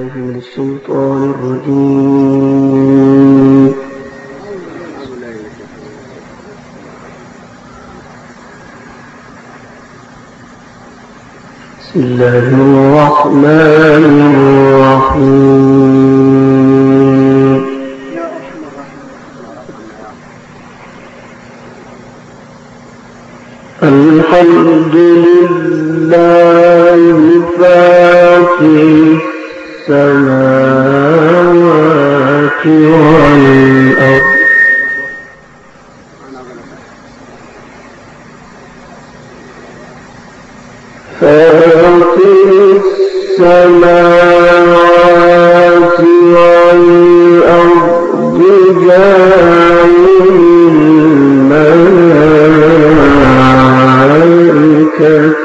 من الشيطان الرجيم. بسم الله الرحمن الرحيم. الحمد لله فاطر السماوات والأرض جاعل الملائكة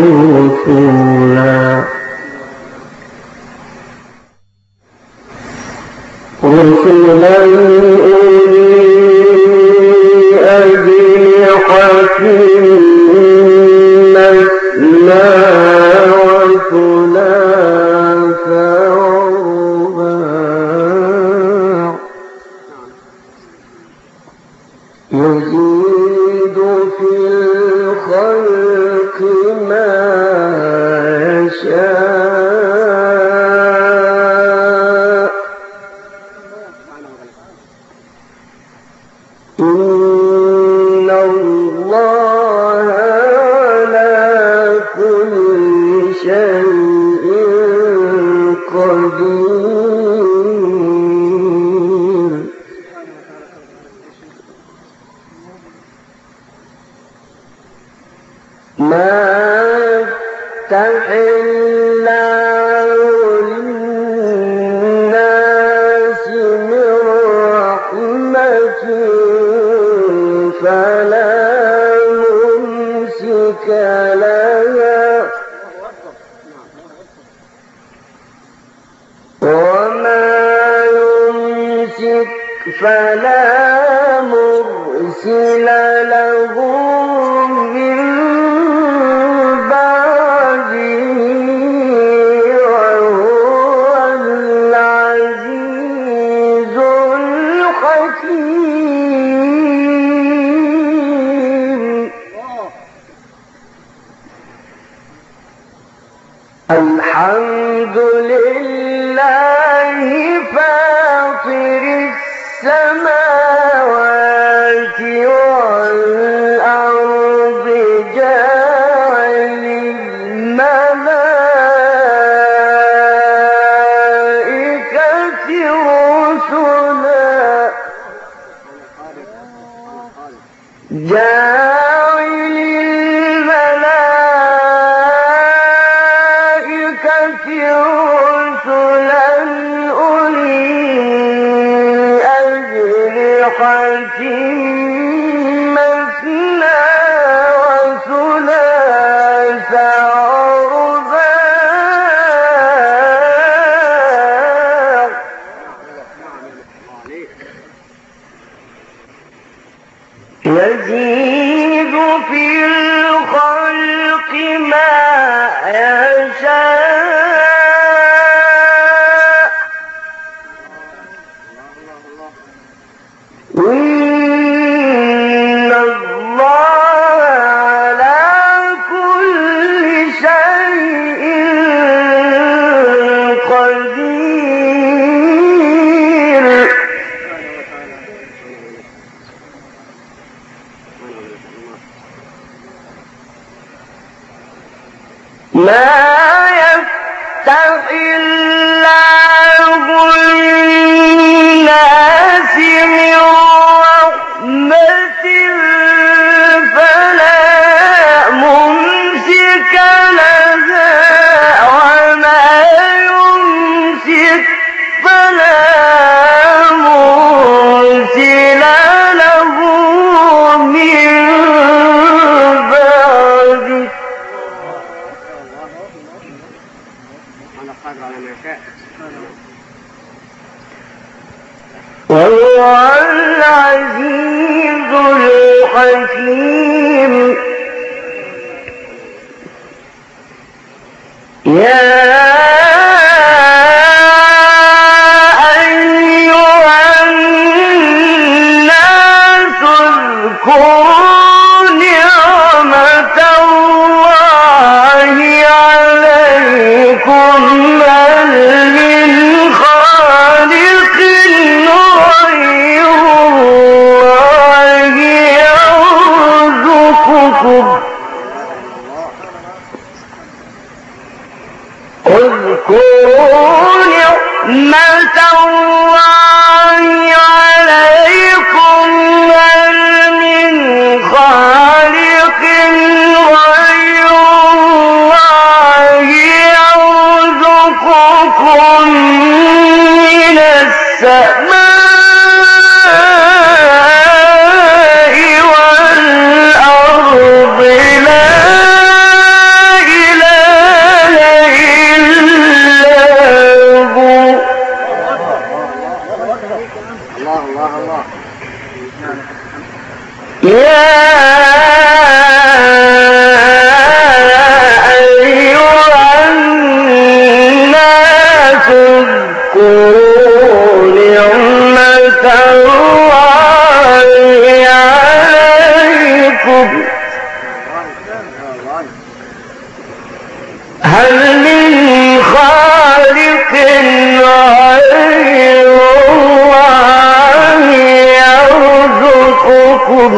رسلا أولي أجنحة مثنى وثلاث ورباع يزيد في الخلق ما يشاء إن الله على كل شيء قدير. ما يفتح الله للناس من رحمة فلا ممسك لها وما يمسك فلا مرسل له من بعده وهو العزيز الحكيم. الحمد لله فاطر السماوات والأرض جاعل الملائكة رسلا مثنى وثلاث ورباع يزيد في الخلق ما يشاء إن الله على كل شيء قدير. ما يفتح الله للناس من رحمة فلا ممسك لها وما يمسك فلا مرسل له من بعده وهو العزيز الحكيم. يا نعمة الله عليكم هل من خالق غير الله يرزقكم من السماء والأرض لا إله إلا هو يا أيها الناس اذكروا نعمة الله عليكم هل من خالق غير الله يرزقكم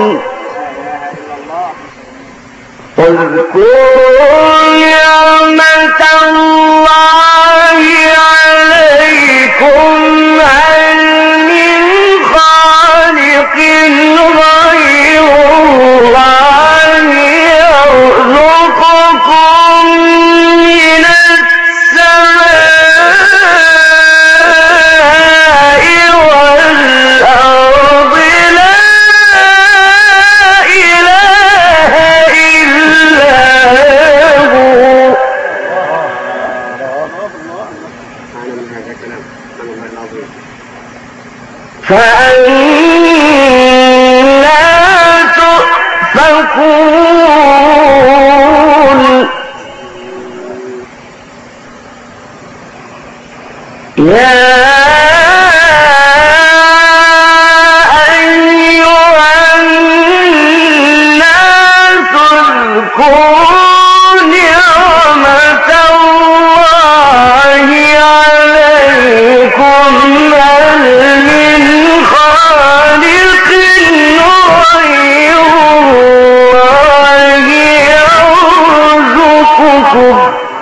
اذكروا نعمة الله عليكم هل من خالق غير الله يرزقكم من السماء والأرض لا إله إلا هو فأنا تؤفكون يا أيها الناس اذكروا نعمة الله عليكم هل من خالق غير الله يرزقكم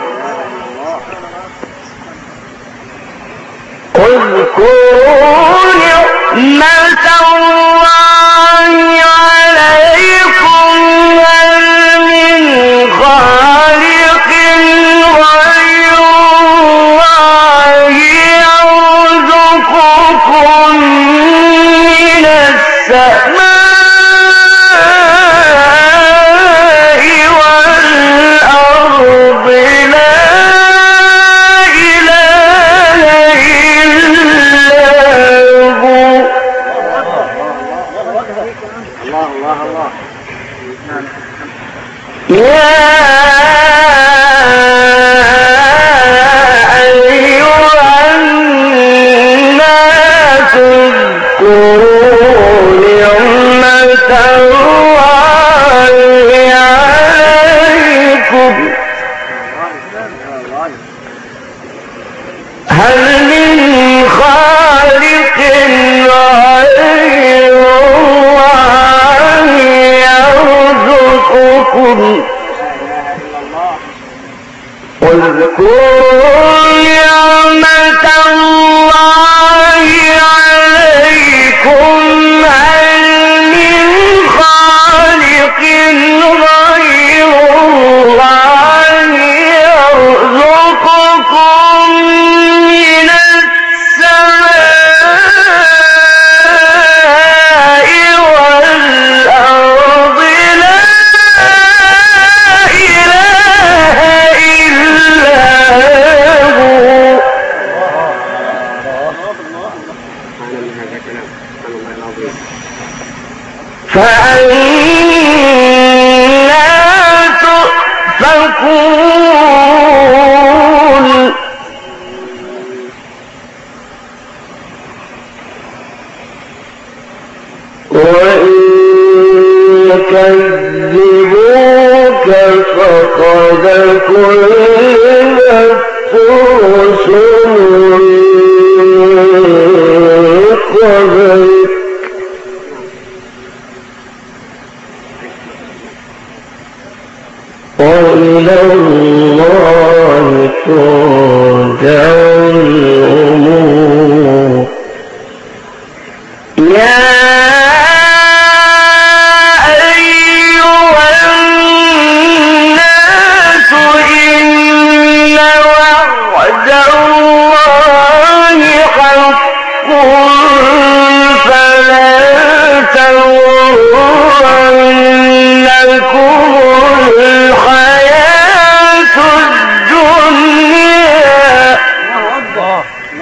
اذكروا نعمة الله عليكم هل من خالق غير الله يرزقكم من السماء والأرض لا إله إلا هو يا أيها الناس اذكروا نعمة الله عليكم هل من خالق غير الله يرزقكم اذكروا نعمة الله عليكم هل من خالق غير الله يرزقكم من السماء والأرض لا إله إلا هو فأنا تؤفكون وإن كذبوك فقد كذبت رسل من قبلك وإلى الله ترجع الأمور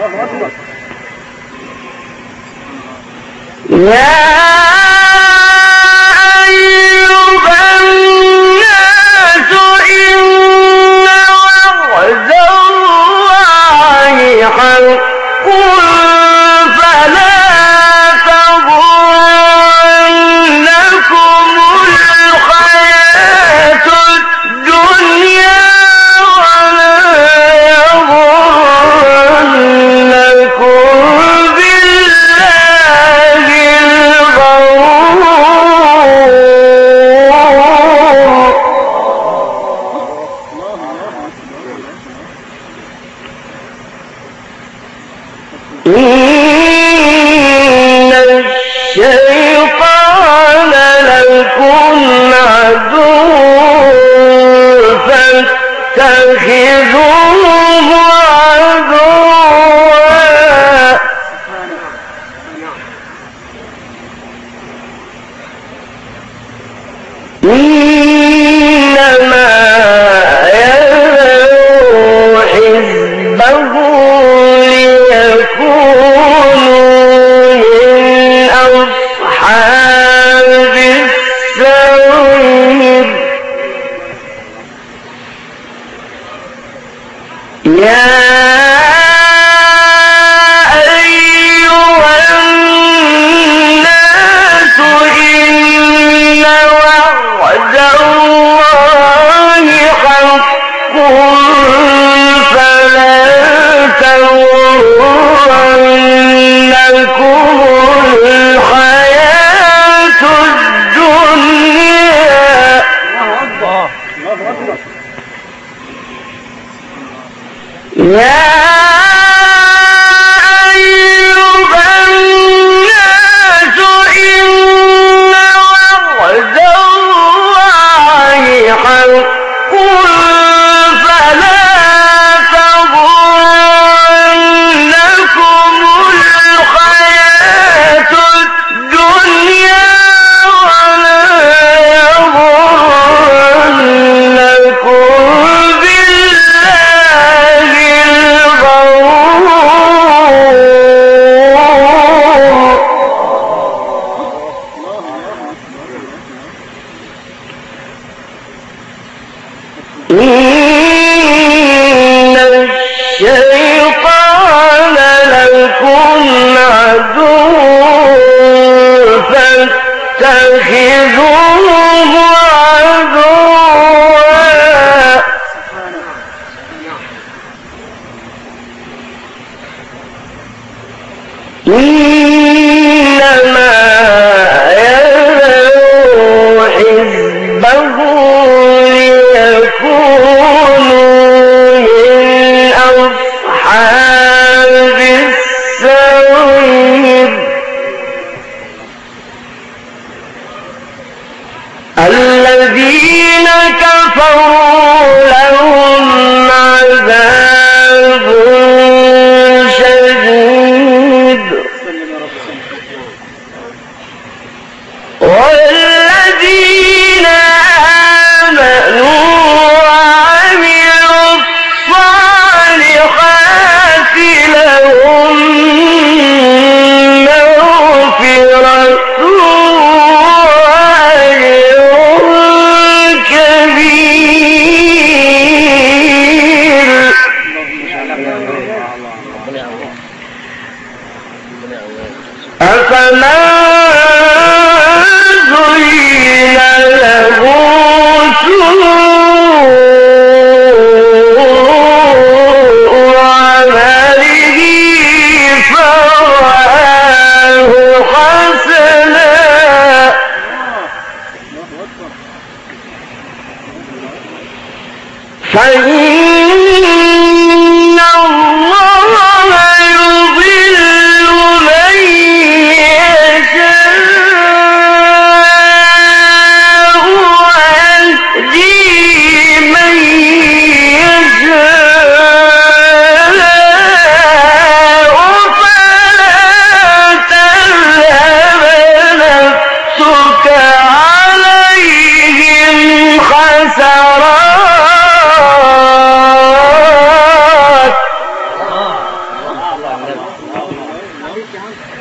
عليهم حسرات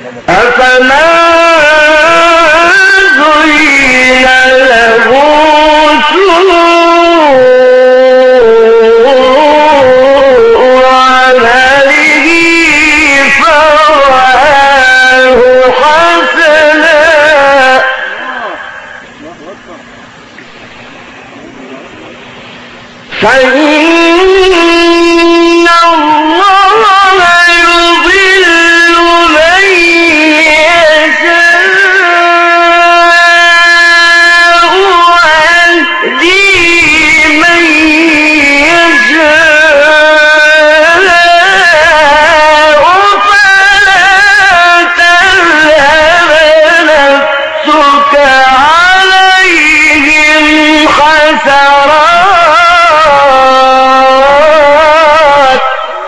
أفما زين له سوء عمله فرآه حسنا فإن الله يضل من يشاء ويهدي من يشاء فلا تذهب نفسك عليهم حسرات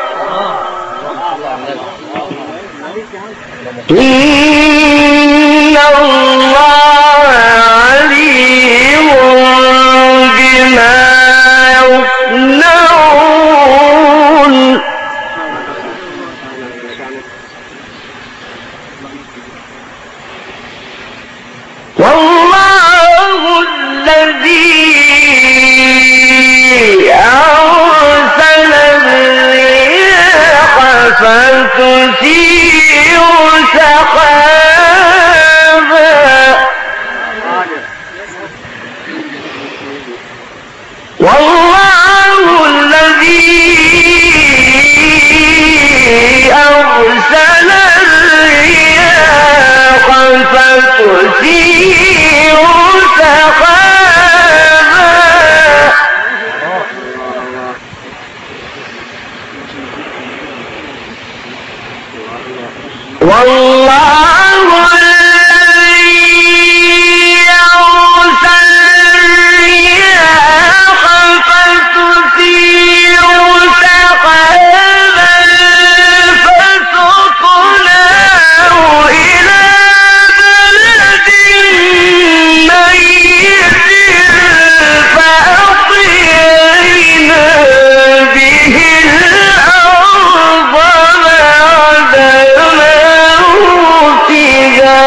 إن الله عليم بما يصنعون والله الذي أرسل الرياح فتثير سحابا والله الذي أرسل الرياح فتثير سحابا والله الذي أرسل الرياح فتثير سحابا فسقناه إلى بلد ميت فأحيينا به الأرض بعد موتها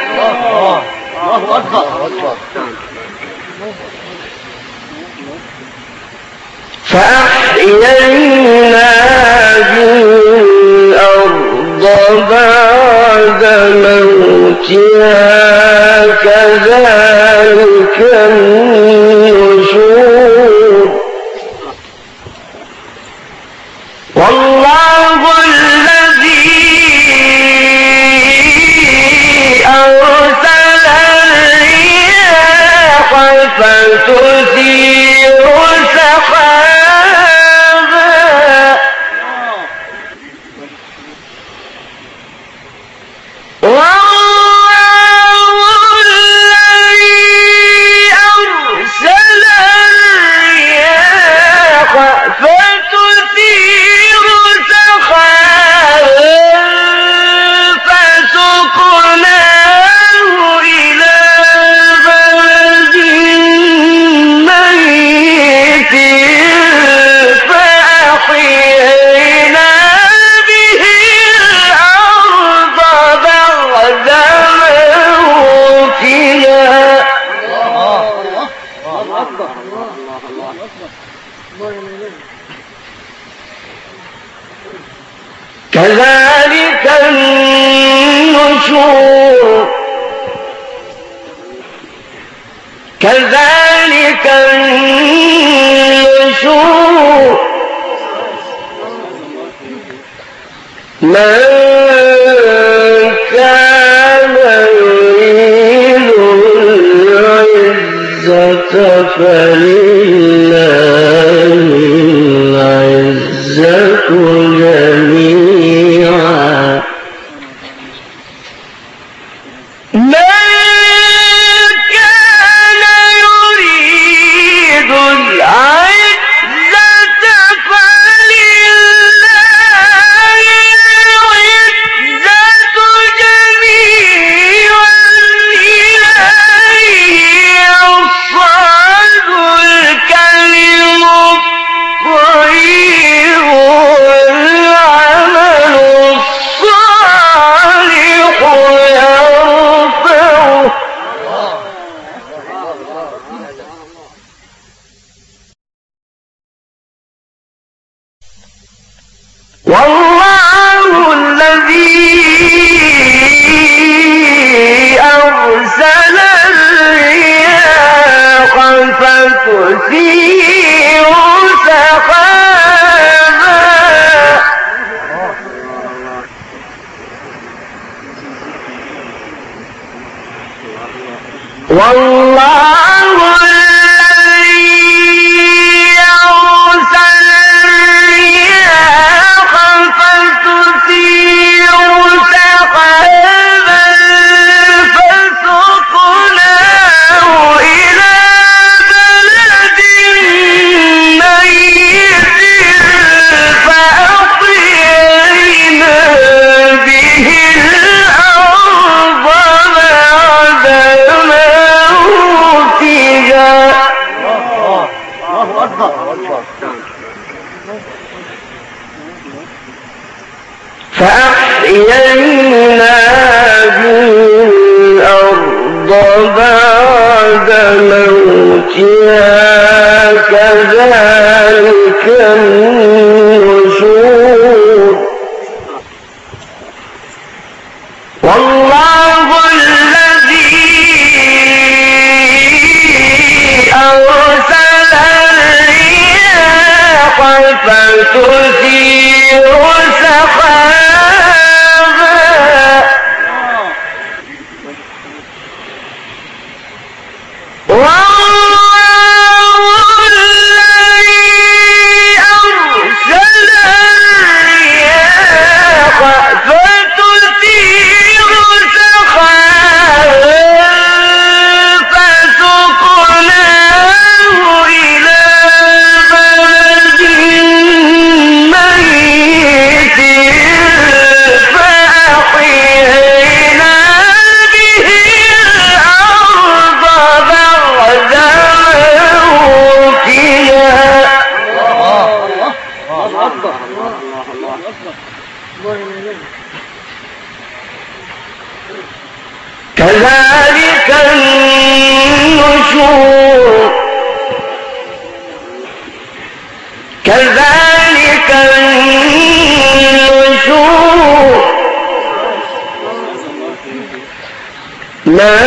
فأحيينا به الأرض بعد موتها كذلك النشور والله الذي أرسل الرياح فتثير سحابا والله الذي أرسل الرياح فتثير سحابا فسقناه إلى بلد ميت فأحيينا به الأرض بعد موتها كذلك النشور كذلك النشور من كان يريد العزة فلله العزة جميعا العزة والله فأحيينا به الأرض بعد موتها كذلك النشور والله الذي أرسل الرياح فتثير سحابا كذلك النشور كذلك النشور من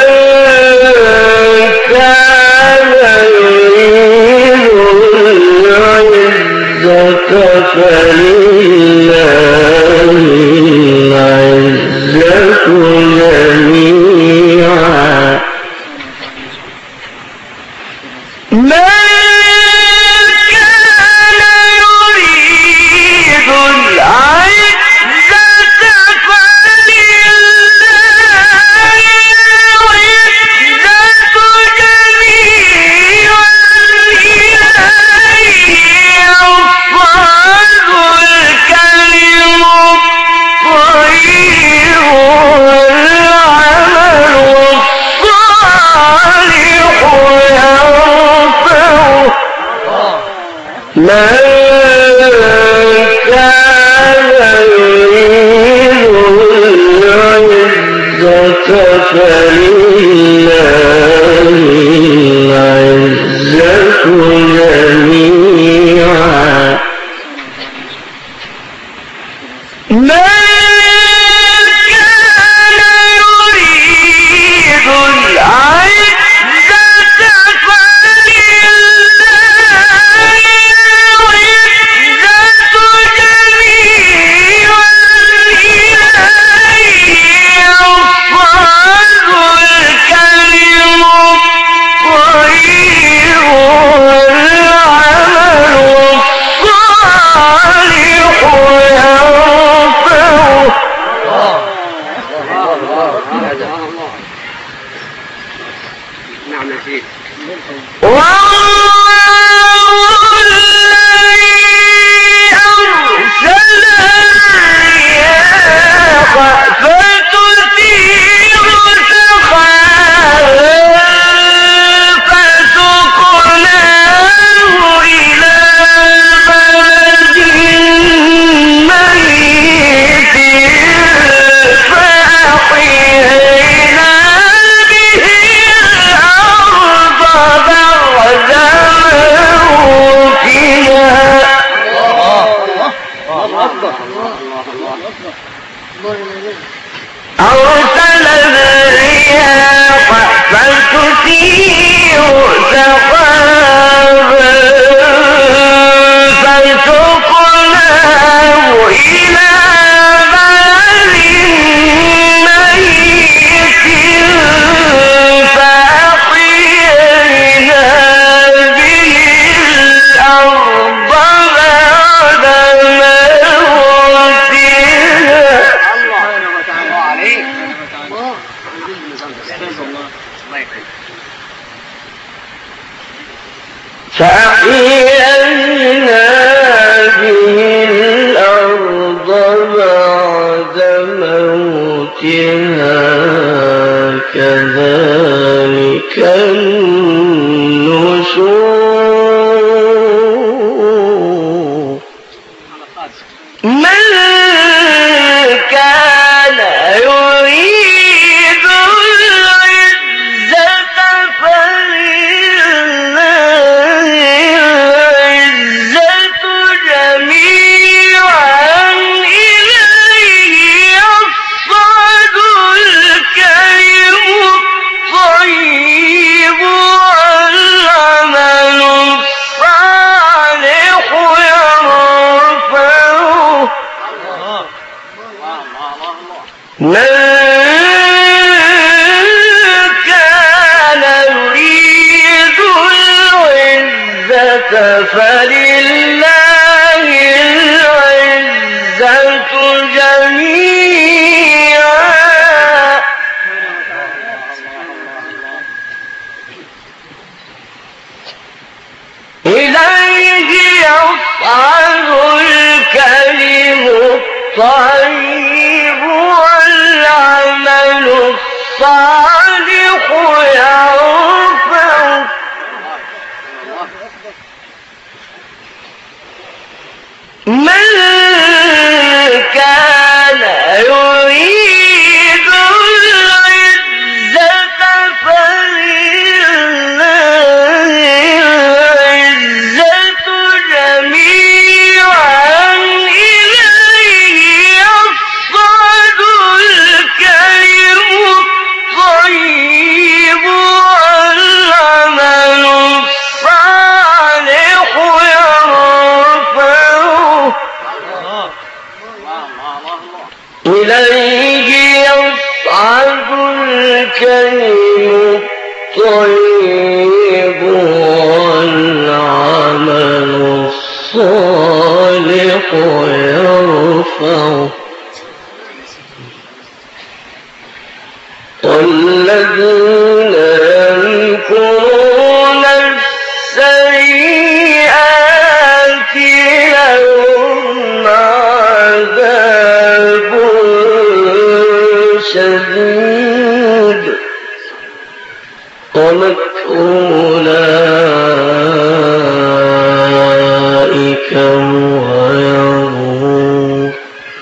كان يريد العزة فلله العزة جميعا من كان يريد العزة فلله العزة جميعا أرسل الرياح فتثير سحابا فسقناه إلى بلد ميت فأحيينا فأحيينا به الأرض بعد موتها كذلك النشور من كان يريد العزة فلله العزة جميعا إليه يصعد الكلم الطيب والعمل الصالح يرفعه من كان يريد العزة فلله العزة جميعا إليه يصعد الكلم الطيب والعمل الصالح يرفعه من كان يريد العزة فلله العزة جميعا إليه يصعد الكلم الطيب والعمل الصالح يرفعه إليه يصعد الكلم الطيب والعمل الصالح يرفعه والذين يمكرون السيئات لهم عذاب شديد ومكر أولئك هو يبور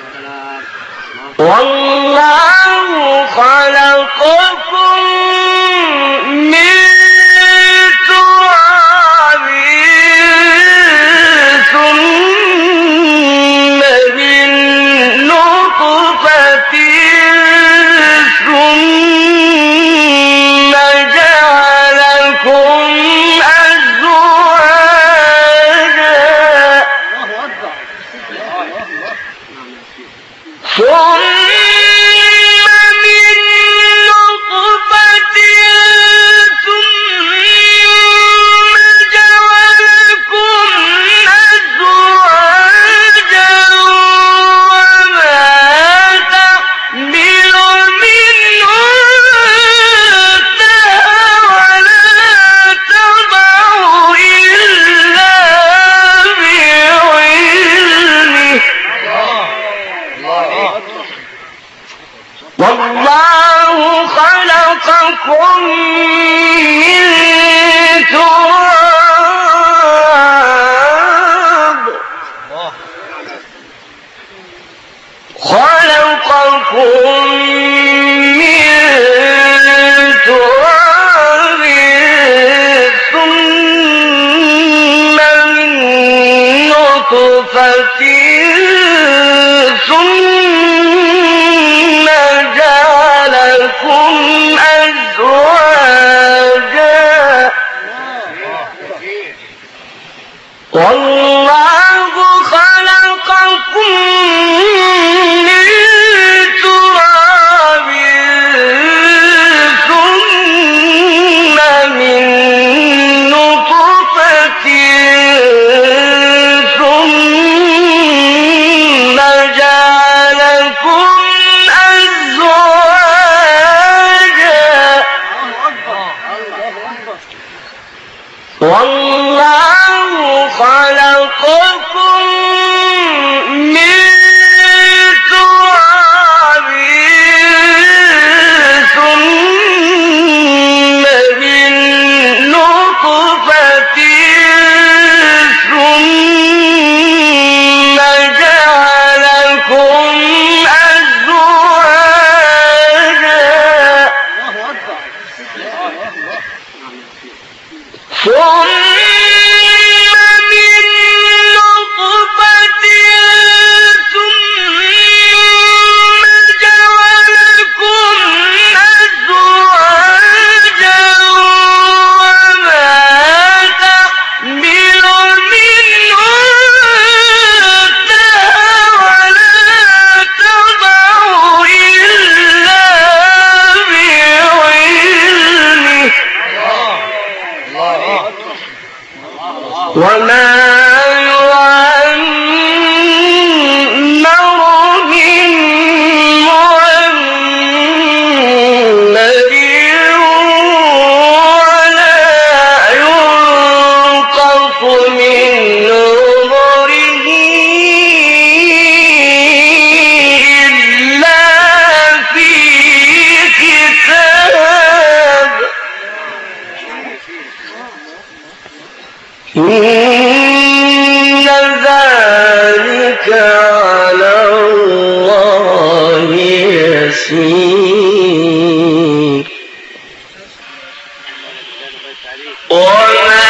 والله خلقكم من تراب ثم من نطفة ثم جعلكم أزواجا والله خلقكم من تراب ثم من نطفة ثم جعلكم أزواجا والله خلقكم من تراب ثم من نطفة ثم جعلكم أزواجا والله يسير وما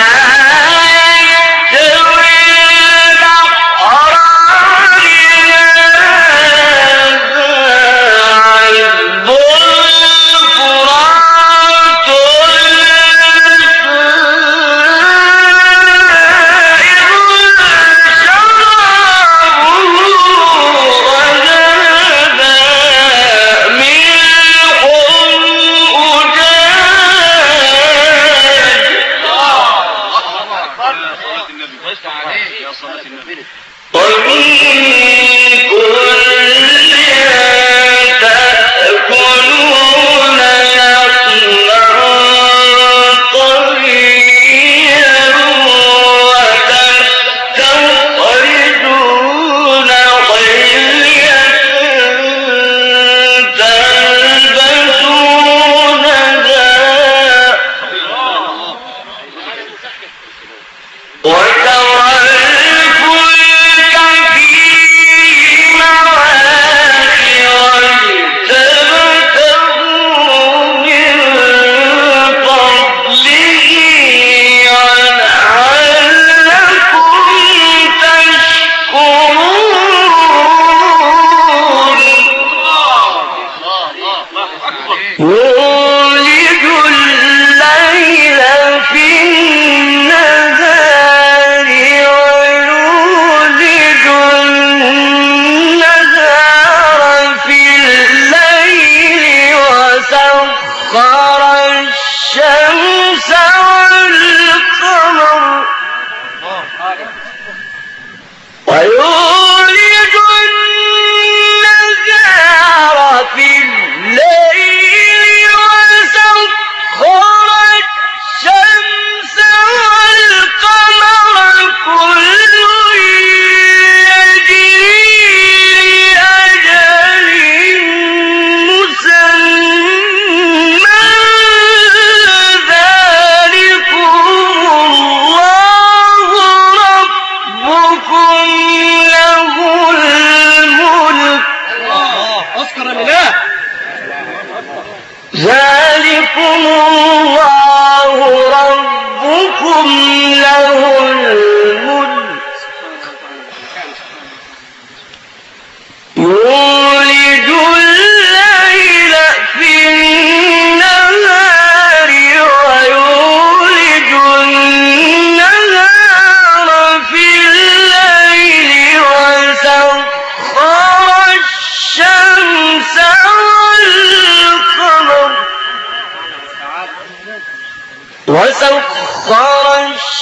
وسخر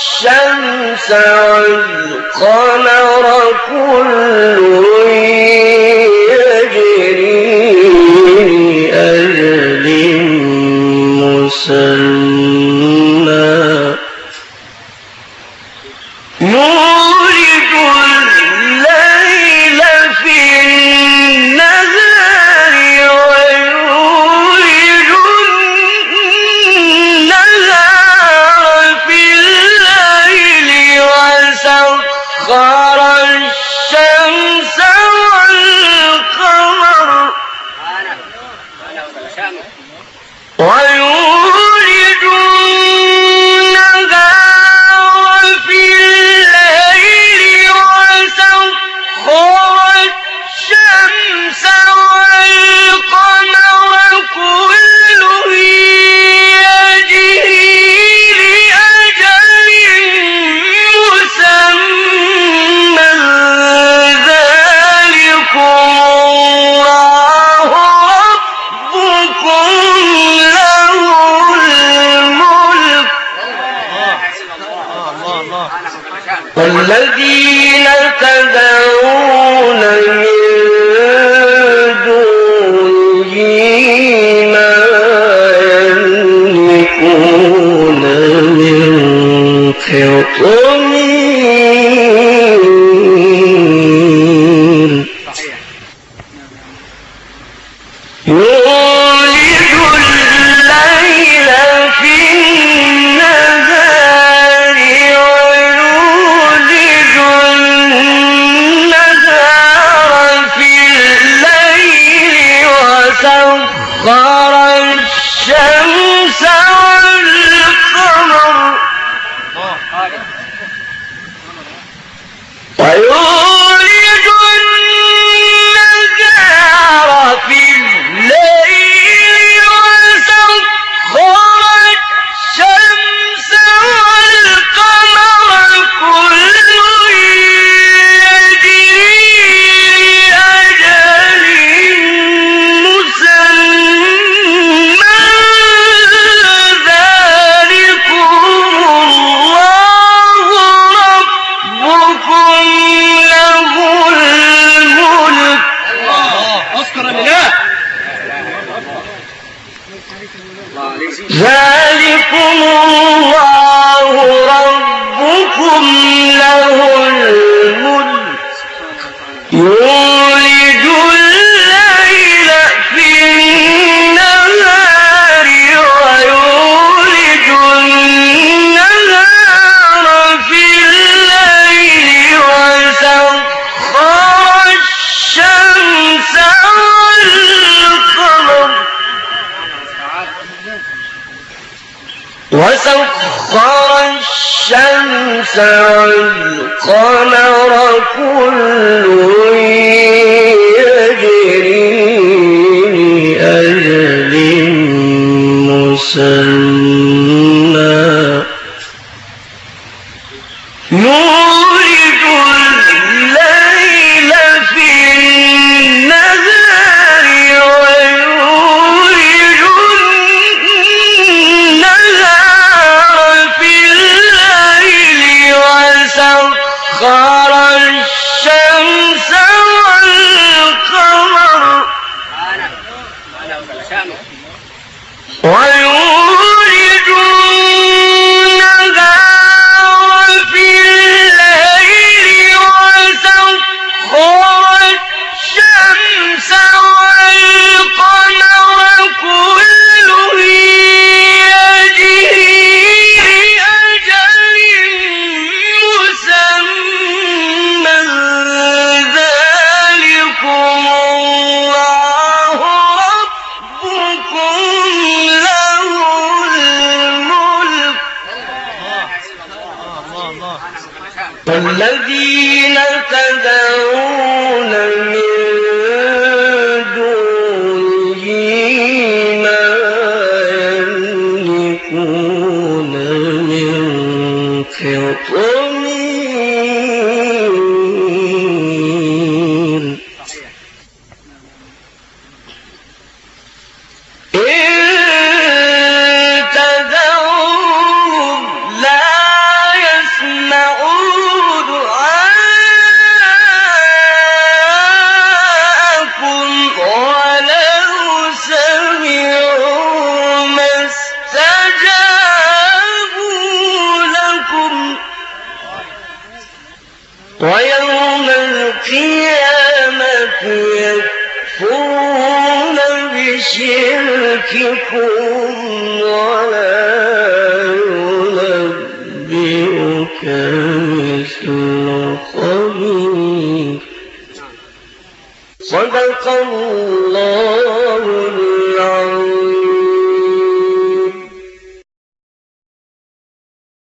الشمس والقمر كل يجري لأجل مسمى يولج الليل في النهار ويولج النهار في الليل وسخر الشمس والقمر ويولج النهار في الليل وسخر الشمس والقمر كل يجري لأجل مسمى ذلكم الله ربكم له الملك والذين تدعون من دونه ما يملكون من قطمير يولج الليل في النهار ويولج النهار في الليل وسخر الشمس والقمر ويولج النهار في الليل وسخر الشمس والقمر كل يجري لأجل مسمى ذلكم الله ربكم له الملك. اذكر الله. ذلكم الله ربكم له الملك يولج الليل في النهار ويولج النهار في الليل وسخر الشمس والقمر كل يجري لأجل مسمى يولج الليل في النهار ويولج النهار في الليل وسخر الشمس والقمر ويولج النهار في الليل وسخر الشمس والقمر كل يجري لأجل مسمى ذلكم الله ربكم له الملك. والذين تدعون من دونه ما يملكون من قطمير إن تدعوهم لا يسمعوا دعاءكم ولو سمعوا ما استجابوا لكم ويوم القيامة يكفرون بشرككم ولا ينبئك مثل خبير. صدق الله